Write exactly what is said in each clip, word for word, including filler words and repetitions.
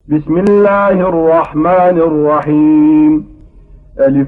بسم الله الرحمن الرحيم. ألف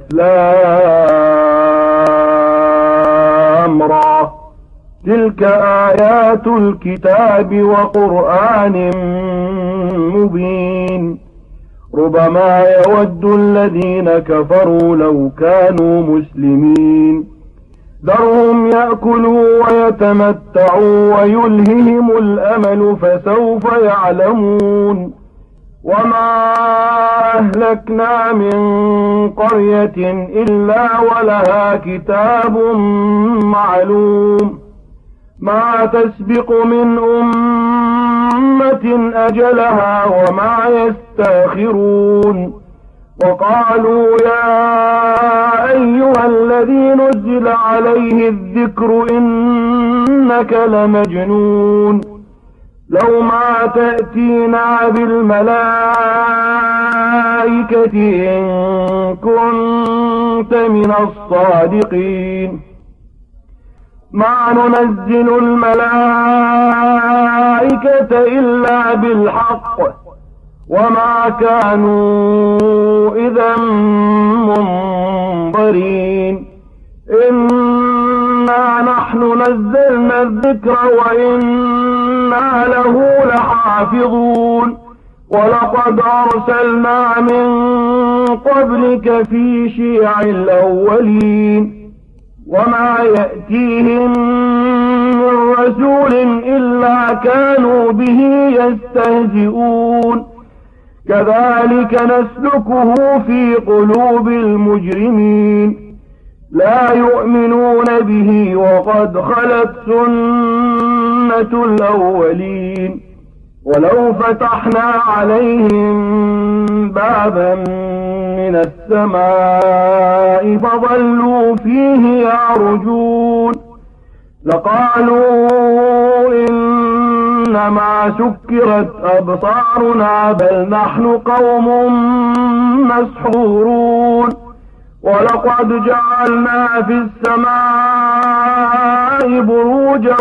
لام را. تلك آيات الكتاب وقرآن مبين. ربما يود الذين كفروا لو كانوا مسلمين. ذرهم يأكلوا ويتمتعوا ويلههم الأمل فسوف يعلمون. وما أهلكنا من قرية إلا ولها كتاب معلوم. ما تسبق من أمة أجلها وما يستاخرون. وقالوا يا أيها الذي نزل عليه الذكر إنك لمجنون. لو ما تأتينا بالملائكة إن كنت من الصادقين. ما ننزل الملائكة إلا بالحق وما كانوا إذا منظرين. إنا نحن نزلنا الذكر وإنا له لحافظون. ولقد أرسلنا من قبلك في شيع الأولين. وما يأتيهم من رسول إلا كانوا به يستهزئون. كذلك نسلكه في قلوب المجرمين. لا يؤمنون به وقد خلت سنة الأولين. ولو فتحنا عليهم بابا من السماء فظلوا فيه يعرجون لقالوا إنما سكرت أبصارنا بل نحن قوم مسحورون. ولقد جعلنا في السماء بروجا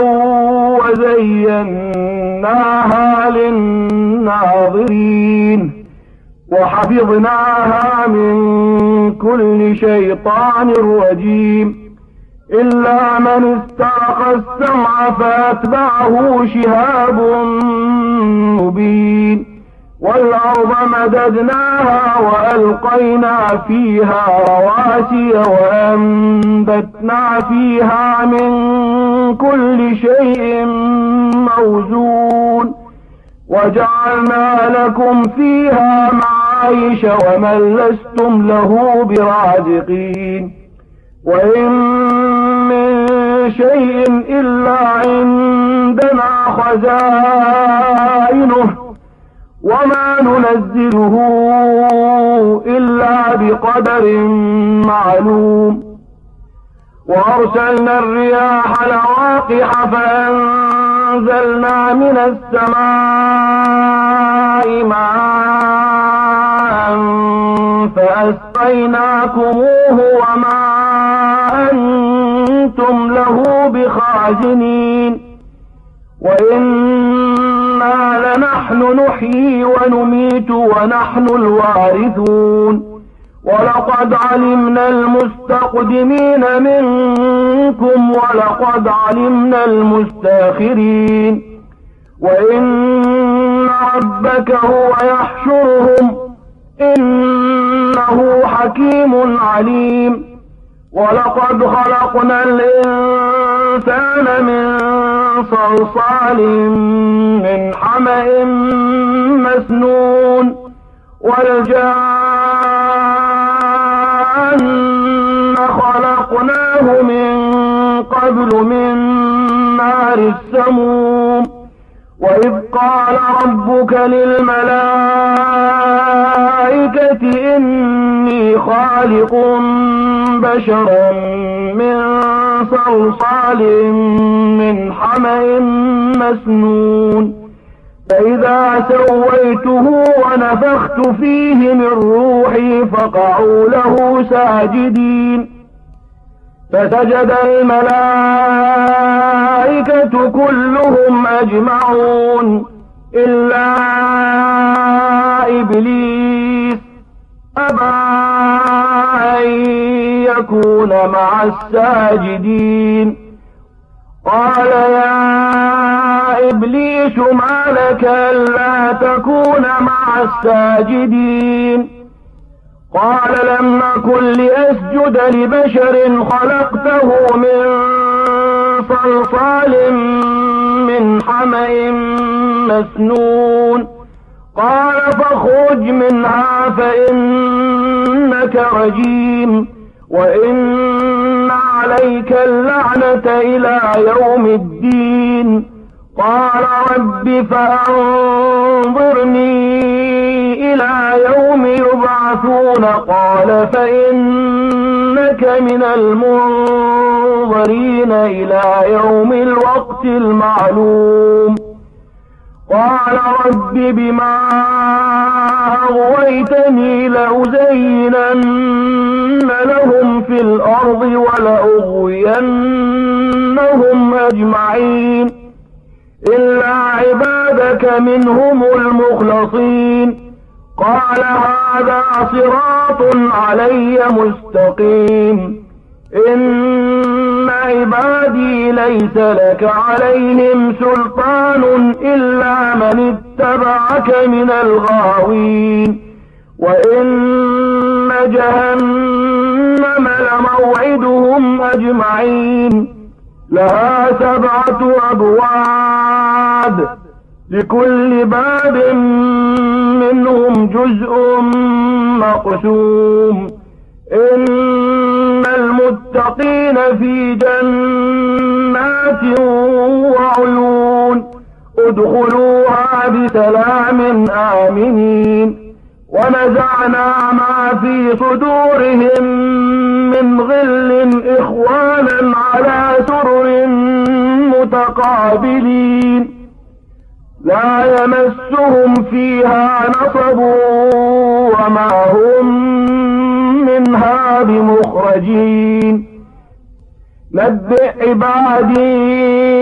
وزيناها للناظرين وحفظناها من كل شيطان رجيم إلا من استرق السمع فأتبعه شهاب مبين. والأرض مددناها وألقينا فيها رواسي وأنبتنا فيها من كل شيء موزون. وجعلنا لكم فيها معايش ومن لستم له برازقين. وإن من شيء إلا عندنا خزائنه وما ننزله إلا بقدر معلوم. وأرسلنا الرياح لواقح فأنزلنا من السماء ماء فأسقيناكموه وما أنتم له بخازنين. وإنا لنحن نحيي ونميت ونحن الوارثون. ولقد علمنا المستقدمين منكم ولقد علمنا المستاخرين. وإن ربك هو يحشرهم إنه حكيم عليم. ولقد خلقنا الإنسان من صلصال من حمأ مسنون. والجان خلقناه من قبل من نار السموم. وإذ قال ربك للملائكة إني خالق بشرا من صلصال من حمأ مسنون. فإذا سويته ونفخت فيه من روحي فقعوا له ساجدين. فسجد الملائكة كلهم أجمعون إلا إبليس أبى أن يكون مع الساجدين. قال يا إبليس ما لك ألا تكون مع الساجدين؟ قال لم أكن لأسجد لبشر خلقته من صلصال من حمأ مسنون. قال فاخرج منها فإنك رجيم وإن عليك اللعنة إلى يوم الدين. قال رب فأنظرني إلى يوم يبعثون. قال فإنك من المنظرين إلى يوم الوقت المعلوم. قال رب بما أغويتني لأزينن لهم في الأرض ولأغوينهم أجمعين إلا عبادك منهم المخلصين. قال هذا صراط علي مستقيم. إن عبادي ليس لك عليهم سلطان إلا من اتبعك من الغاوين. وإن جهنم لموعدهم أجمعين لها سبعة أبواب لكل باب منهم جزء مقسوم. إن المتقين في جنات وعيون ادخلوها بسلام آمنين. ونزعنا ما في صدورهم من غل إخوانا على سرر متقابلين لا يمسهم فيها نصب وما هم منها بمخرجين. نبئ عبادي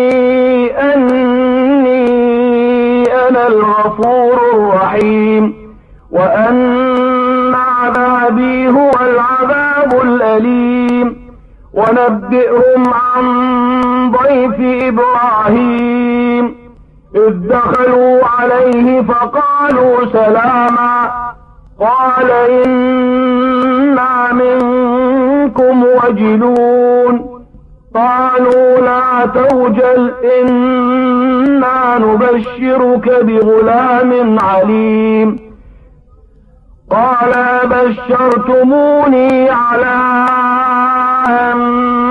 أني أنا الغفور الرحيم وأن عذابي هو العذاب الأليم. ونبئهم عن ضيف إبراهيم إذ دخلوا عليه فقالوا سلاما. قال إنا منكم وجلون. قالوا لا توجل إنا نبشرك بغلام عليم. قال بشرتموني على أن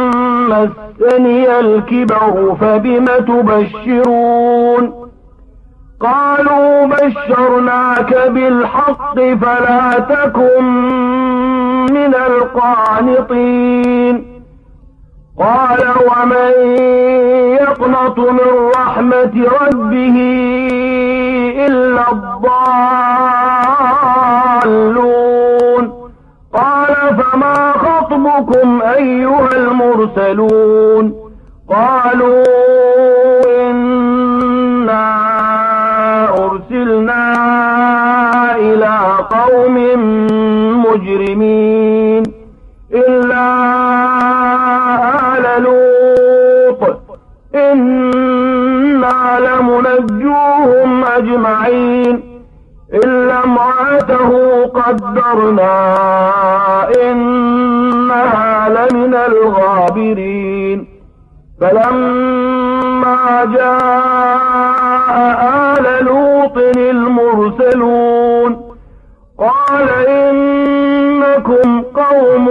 مسني الكبر فبم تبشرون؟ قالوا بشرناك بالحق فلا تكن من القانطين. قال ومن يقنط من رحمة ربه إلا الضالون. قال فما خطبكم أيها المرسلون؟ قالوا إنا أرسلنا إلى قوم مجرمين إلا آل لوط إنا لمنجوهم أجمعين إلا امرأته قدرنا إنها لمن الغابرين. فلما جاء آل لوط المرسلون قال إنكم قوم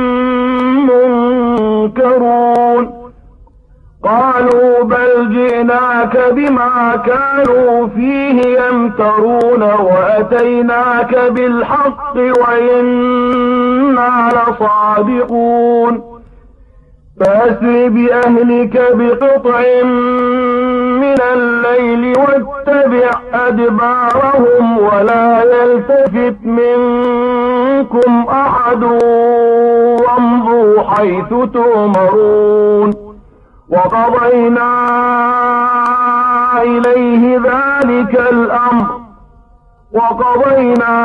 منكرون. قالوا بل جئناك بما كانوا فيه يمترون وأتيناك بالحق وإنا لصادقون. فأسر بأهلك بقطع من الليل واتبع أدبارهم ولا يلتفت منكم أحد وامضوا حيث تؤمرون. وقضينا إليه ذلك الأمر وقضينا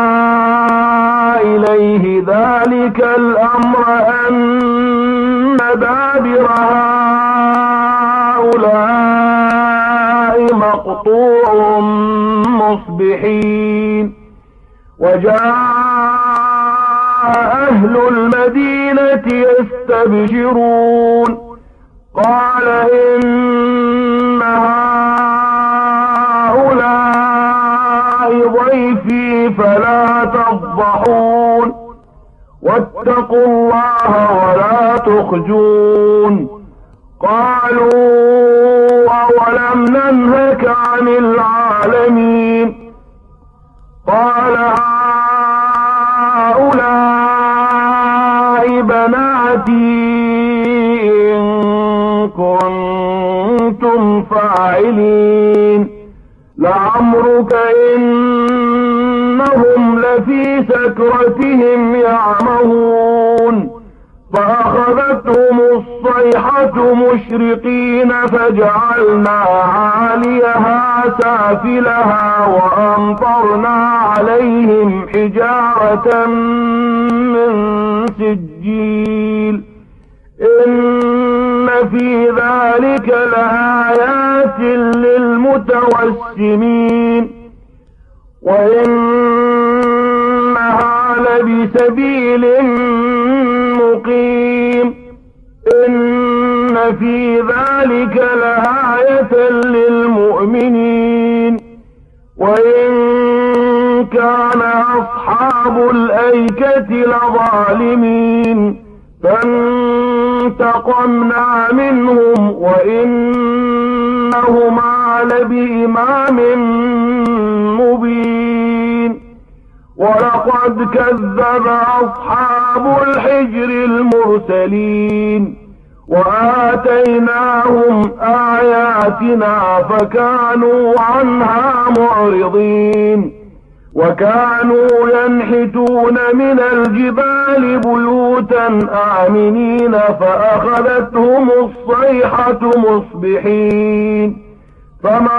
إليه ذلك الأمر أن دابر هؤلاء مقطوع مصبحين. وجاء أهل المدينة يستبشرون قال إن هؤلاء ضيفي فلا تفضحون واتقوا الله ولا تخزون. قالوا أولم ننهك عن العالمين؟ قال هؤلاء بناتي إن كنتم فاعلين. لعمرك إنهم لفي سكرتهم يعمهون. فأخذتهم الصيحة مشرقين فجعلنا عاليها سافلها وأمطرنا عليهم حجارة من سجيل. إن في ذلك لآيات للمتوسمين وإنها لبسبيل مقيم. إن في ذلك لآية للمؤمنين. وإن كان أصحاب الأيكة لظالمين فانتقمنا منهم وإنهما لبإمام مبين. ولقد كذب أصحاب الحجر المرسلين وآتيناهم آياتنا فكانوا عنها معرضين. وكانوا ينحتون من الجبال بيوتا آمنين فأخذتهم الصيحة مصبحين فما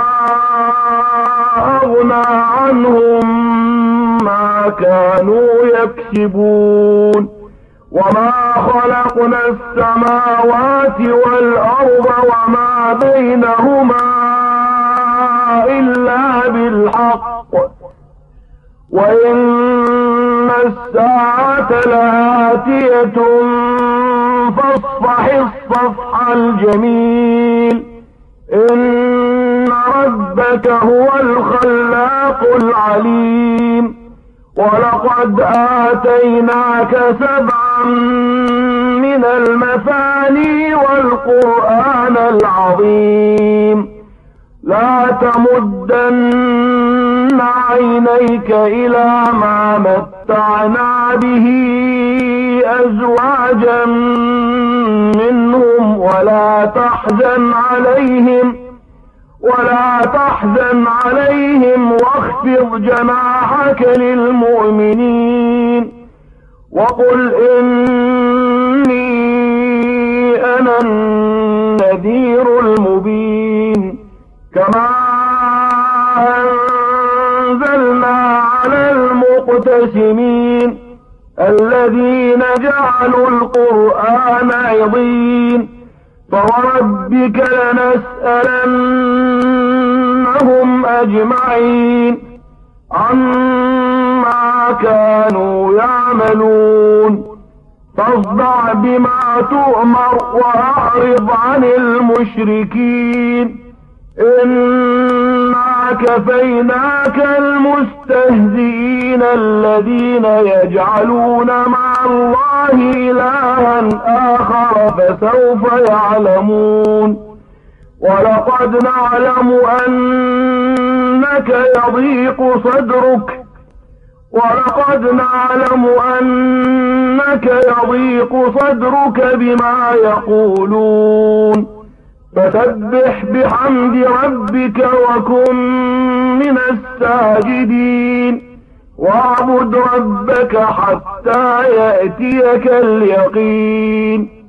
أغنى عنهم ما كانوا يكسبون. وما خلقنا السماوات والأرض وما بينهما إلا بالحق وإن الساعة لآتية فاصفح الصفح الجميل. إن ربك هو الخلاق العليم. ولقد آتيناك سبعا من المثاني والقرآن العظيم. لا تمدن عينيك إلى ما متعنا به أزواجا منهم ولا تحزن عليهم ولا تحزن عليهم واخفض جناحك للمؤمنين. وقل إني أنا النذير المبين. كما أنزلنا على المقتسمين الذين جعلوا القرآن عضين. فوربك لنسألنهم أجمعين عما كانوا يعملون. فاصدع بما تؤمر وأعرض عن المشركين. إنا كفيناك المستهزئين الذين يجعلون مع الله إلها آخر فسوف يعلمون. ولقد نعلم أنك يضيق صدرك ولقد نعلم أنك يضيق صدرك بما يقولون. فسبح بحمد ربك وكن من الساجدين. واعبد ربك حتى يأتيك اليقين.